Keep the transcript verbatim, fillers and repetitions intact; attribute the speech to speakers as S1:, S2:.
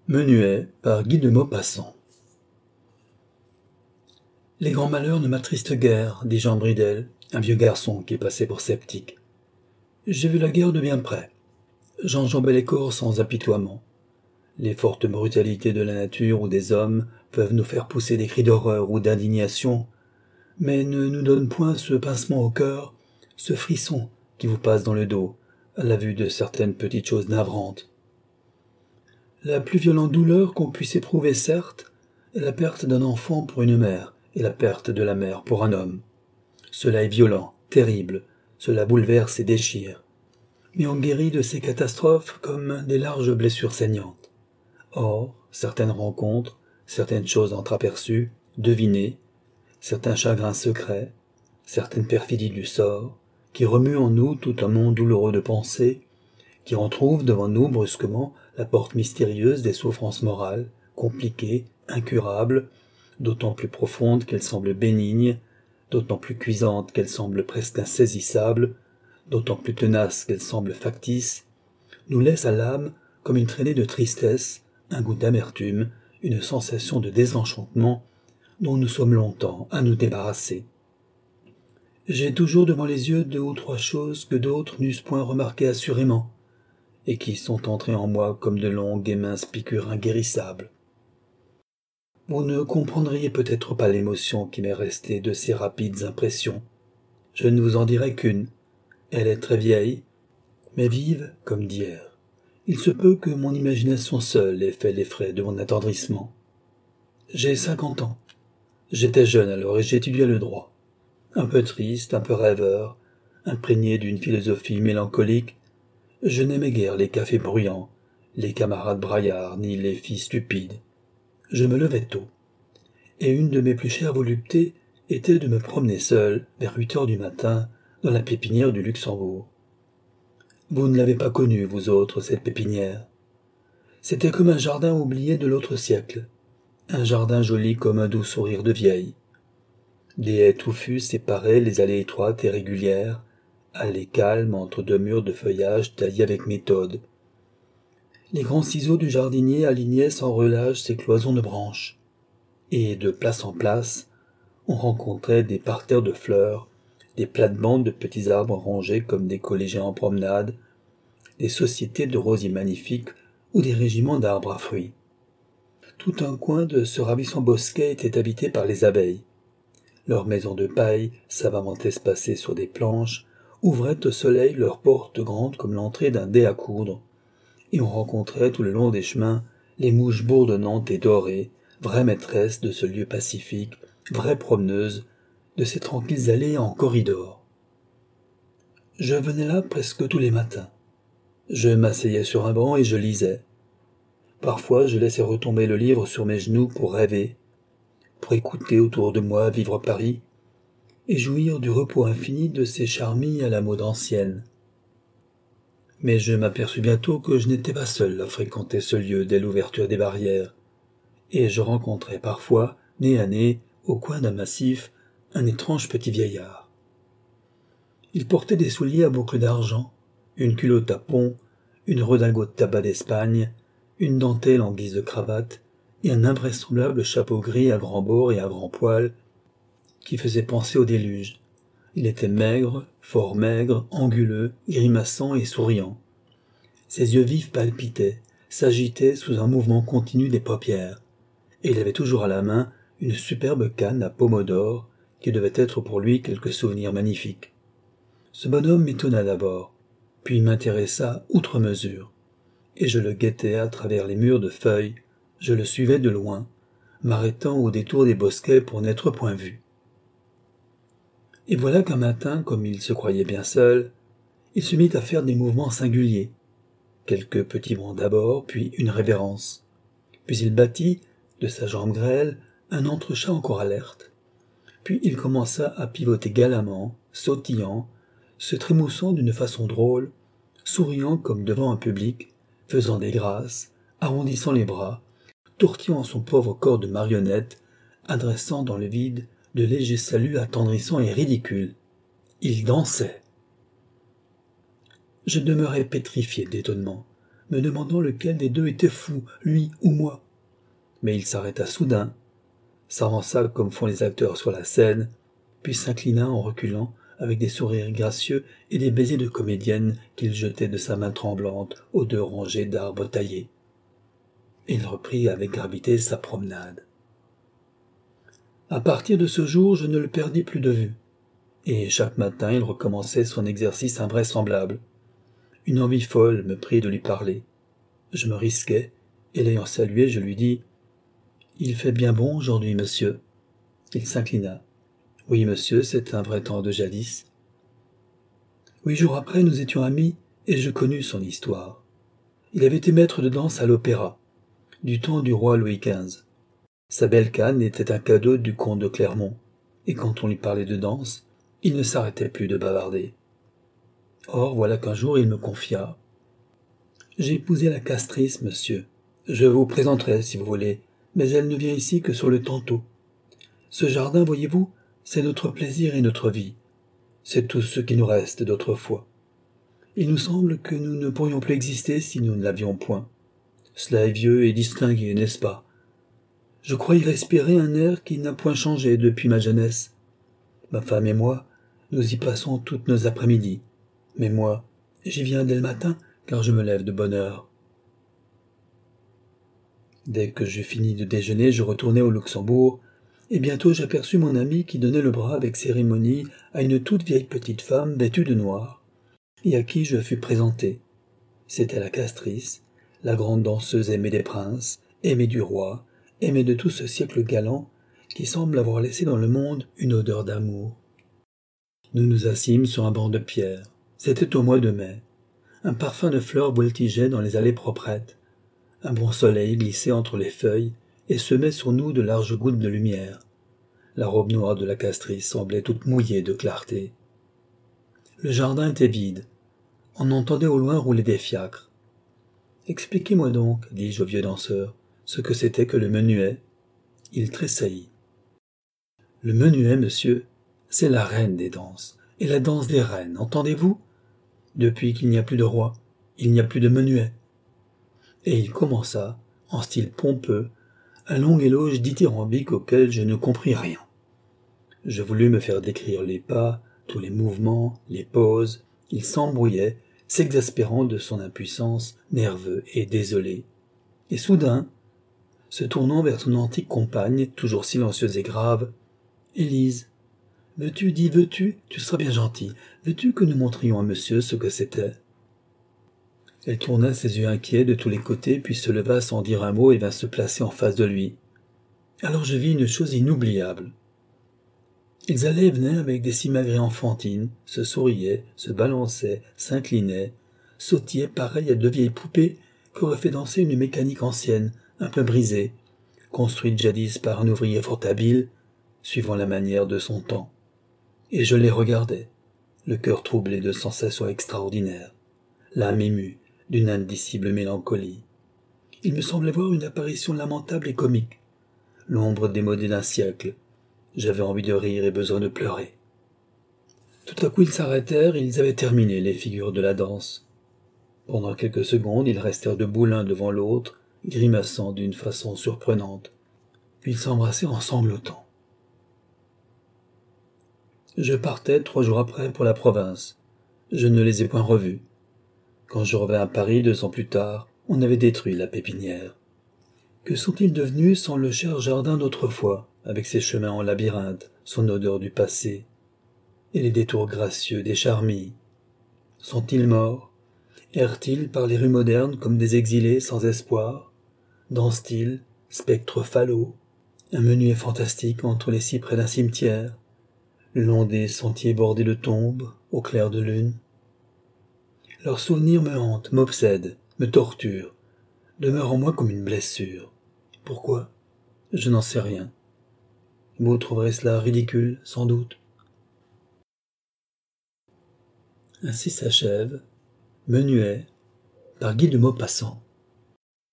S1: Menuet par Guy de Maupassant. Les grands malheurs ne m'attristent guère, dit Jean Bridel, un vieux garçon qui passait pour sceptique. J'ai vu la guerre de bien près. J'enjambais les corps sans apitoiement. Les fortes brutalités de la nature ou des hommes peuvent nous faire pousser des cris d'horreur ou d'indignation, mais ne nous donnent point ce pincement au cœur, ce frisson qui vous passe dans le dos, à la vue de certaines petites choses navrantes. La plus violente douleur qu'on puisse éprouver, certes, est la perte d'un enfant pour une mère, et la perte de la mère pour un homme. Cela est violent, terrible, cela bouleverse et déchire. Mais on guérit de ces catastrophes comme des larges blessures saignantes. Or, certaines rencontres, certaines choses entreaperçues, devinées, certains chagrins secrets, certaines perfidies du sort, qui remuent en nous tout un monde douloureux de pensées, qui retrouvent devant nous brusquement la porte mystérieuse des souffrances morales, compliquées, incurables, d'autant plus profondes qu'elles semblent bénignes, d'autant plus cuisantes qu'elles semblent presque insaisissables, d'autant plus tenaces qu'elles semblent factices, nous laissent à l'âme comme une traînée de tristesse, un goût d'amertume, une sensation de désenchantement dont nous sommes longtemps à nous débarrasser. J'ai toujours devant les yeux deux ou trois choses que d'autres n'eussent point remarquées assurément, et qui sont entrées en moi comme de longues et minces piqûres inguérissables. Vous ne comprendriez peut-être pas l'émotion qui m'est restée de ces rapides impressions. Je ne vous en dirai qu'une. Elle est très vieille, mais vive comme d'hier. Il se peut que mon imagination seule ait fait les frais de mon attendrissement. J'ai cinquante ans. J'étais jeune alors et j'étudiais le droit. Un peu triste, un peu rêveur, imprégné d'une philosophie mélancolique, je n'aimais guère les cafés bruyants, les camarades braillards, ni les filles stupides. Je me levais tôt. Et une de mes plus chères voluptés était de me promener seul, vers huit heures du matin, dans la pépinière du Luxembourg. Vous ne l'avez pas connue, vous autres, cette pépinière. C'était comme un jardin oublié de l'autre siècle, un jardin joli comme un doux sourire de vieille. Des haies touffues séparaient les allées étroites et régulières, allées calmes entre deux murs de feuillage taillés avec méthode. Les grands ciseaux du jardinier alignaient sans relâche ces cloisons de branches, et de place en place, on rencontrait des parterres de fleurs, des plates-bandes de petits arbres rangés comme des collégiens en promenade, des sociétés de rosiers magnifiques ou des régiments d'arbres à fruits. Tout un coin de ce ravissant bosquet était habité par les abeilles. Leurs maisons de paille, savamment espacées sur des planches, ouvraient au soleil leurs portes grandes comme l'entrée d'un dé à coudre, et on rencontrait tout le long des chemins les mouches bourdonnantes et dorées, vraies maîtresses de ce lieu pacifique, vraies promeneuses, de ces tranquilles allées en corridors. Je venais là presque tous les matins. Je m'asseyais sur un banc et je lisais. Parfois je laissais retomber le livre sur mes genoux pour rêver, pour écouter autour de moi vivre Paris, et jouir du repos infini de ces charmilles à la mode ancienne. Mais je m'aperçus bientôt que je n'étais pas seul à fréquenter ce lieu dès l'ouverture des barrières, et je rencontrais parfois, nez à nez, au coin d'un massif, un étrange petit vieillard. Il portait des souliers à boucles d'argent, une culotte à pont, une redingote tabac d'Espagne, une dentelle en guise de cravate, et un invraisemblable chapeau gris à grands bords et à grands poils, qui faisait penser au déluge. Il était maigre, fort maigre, anguleux, grimaçant et souriant. Ses yeux vifs palpitaient, s'agitaient sous un mouvement continu des paupières, et il avait toujours à la main une superbe canne à pommeau d'or, qui devait être pour lui quelque souvenir magnifique. Ce bonhomme m'étonna d'abord, puis m'intéressa outre mesure, et je le guettais à travers les murs de feuilles, je le suivais de loin, m'arrêtant au détour des bosquets pour n'être point vu. Et voilà qu'un matin, comme il se croyait bien seul, il se mit à faire des mouvements singuliers, quelques petits bonds d'abord, puis une révérence. Puis il battit, de sa jambe grêle, un entrechat encore alerte. Puis il commença à pivoter galamment, sautillant, se trémoussant d'une façon drôle, souriant comme devant un public, faisant des grâces, arrondissant les bras, tortillant son pauvre corps de marionnette, adressant dans le vide de légers saluts attendrissants et ridicules. Il dansait. Je demeurai pétrifié d'étonnement, me demandant lequel des deux était fou, lui ou moi. Mais il s'arrêta soudain, s'avança comme font les acteurs sur la scène, puis s'inclina en reculant avec des sourires gracieux et des baisers de comédienne qu'il jetait de sa main tremblante aux deux rangées d'arbres taillés. Il reprit avec gravité sa promenade. À partir de ce jour, je ne le perdis plus de vue, et chaque matin il recommençait son exercice invraisemblable. Une envie folle me prit de lui parler. Je me risquai, et l'ayant salué, je lui dis « Il fait bien bon aujourd'hui, monsieur. » Il s'inclina. « Oui, monsieur, c'est un vrai temps de jadis. » Huit jours après, nous étions amis, et je connus son histoire. Il avait été maître de danse à l'opéra, du temps du roi Louis quinze. Sa belle canne était un cadeau du comte de Clermont, et quand on lui parlait de danse, il ne s'arrêtait plus de bavarder. Or, voilà qu'un jour il me confia « J'ai épousé la castrice, monsieur. Je vous présenterai, si vous voulez, mais elle ne vient ici que sur le tantôt. Ce jardin, voyez-vous, c'est notre plaisir et notre vie. C'est tout ce qui nous reste d'autrefois. Il nous semble que nous ne pourrions plus exister si nous ne l'avions point. Cela est vieux et distingué, n'est-ce pas? Je crois y respirer un air qui n'a point changé depuis ma jeunesse. Ma femme et moi, nous y passons toutes nos après-midi. Mais moi, j'y viens dès le matin, car je me lève de bonne heure. » Dès que j'eus fini de déjeuner, je retournai au Luxembourg, et bientôt j'aperçus mon ami qui donnait le bras avec cérémonie à une toute vieille petite femme vêtue de noir, et à qui je fus présenté. C'était la castrice, la grande danseuse aimée des princes, aimée du roi, aimée de tout ce siècle galant, qui semble avoir laissé dans le monde une odeur d'amour. Nous nous assîmes sur un banc de pierre. C'était au mois de mai. Un parfum de fleurs voltigeait dans les allées proprettes. Un bon soleil glissait entre les feuilles et semait sur nous de larges gouttes de lumière. La robe noire de la castrice semblait toute mouillée de clarté. Le jardin était vide. On entendait au loin rouler des fiacres. « Expliquez-moi donc, dis-je au vieux danseur, ce que c'était que le menuet. » Il tressaillit. « Le menuet, monsieur, c'est la reine des danses, et la danse des reines, entendez-vous? Depuis qu'il n'y a plus de roi, il n'y a plus de menuet. » Et il commença, en style pompeux, un long éloge dithyrambique auquel je ne compris rien. Je voulus me faire décrire les pas, tous les mouvements, les poses. Il s'embrouillait, s'exaspérant de son impuissance, nerveux et désolé. Et soudain, se tournant vers son antique compagne, toujours silencieuse et grave, « Élise, veux-tu, dis, veux-tu, tu seras bien gentille, veux-tu que nous montrions à monsieur ce que c'était ?» Elle tourna ses yeux inquiets de tous les côtés, puis se leva sans dire un mot et vint se placer en face de lui. Alors je vis une chose inoubliable. Ils allaient et venaient avec des simagrées enfantines, se souriaient, se balançaient, s'inclinaient, sautillaient pareils à deux vieilles poupées qu'aurait fait danser une mécanique ancienne, un peu brisée, construite jadis par un ouvrier fort habile, suivant la manière de son temps. Et je les regardais, le cœur troublé de sensations extraordinaires, l'âme émue d'une indicible mélancolie. Il me semblait voir une apparition lamentable et comique, l'ombre démodée d'un siècle. J'avais envie de rire et besoin de pleurer. Tout à coup ils s'arrêtèrent et ils avaient terminé les figures de la danse. Pendant quelques secondes, ils restèrent debout l'un devant l'autre, grimaçant d'une façon surprenante. Puis ils s'embrassèrent en sanglotant. Je partais trois jours après pour la province. Je ne les ai point revus. Quand je revins à Paris deux ans plus tard, on avait détruit la pépinière. Que sont-ils devenus sans le cher jardin d'autrefois, avec ses chemins en labyrinthe, son odeur du passé, et les détours gracieux des charmilles? Sont-ils morts? Errent-ils par les rues modernes comme des exilés sans espoir? Dansent-ils, spectres falots, un menuet fantastique entre les cyprès d'un cimetière, le long des sentiers bordés de tombes, au clair de lune? Leurs souvenirs me hantent, m'obsèdent, me torturent, demeurent en moi comme une blessure. Pourquoi? Je n'en sais rien. Vous trouverez cela ridicule, sans doute. Ainsi s'achève Menuet, par Guy de Maupassant.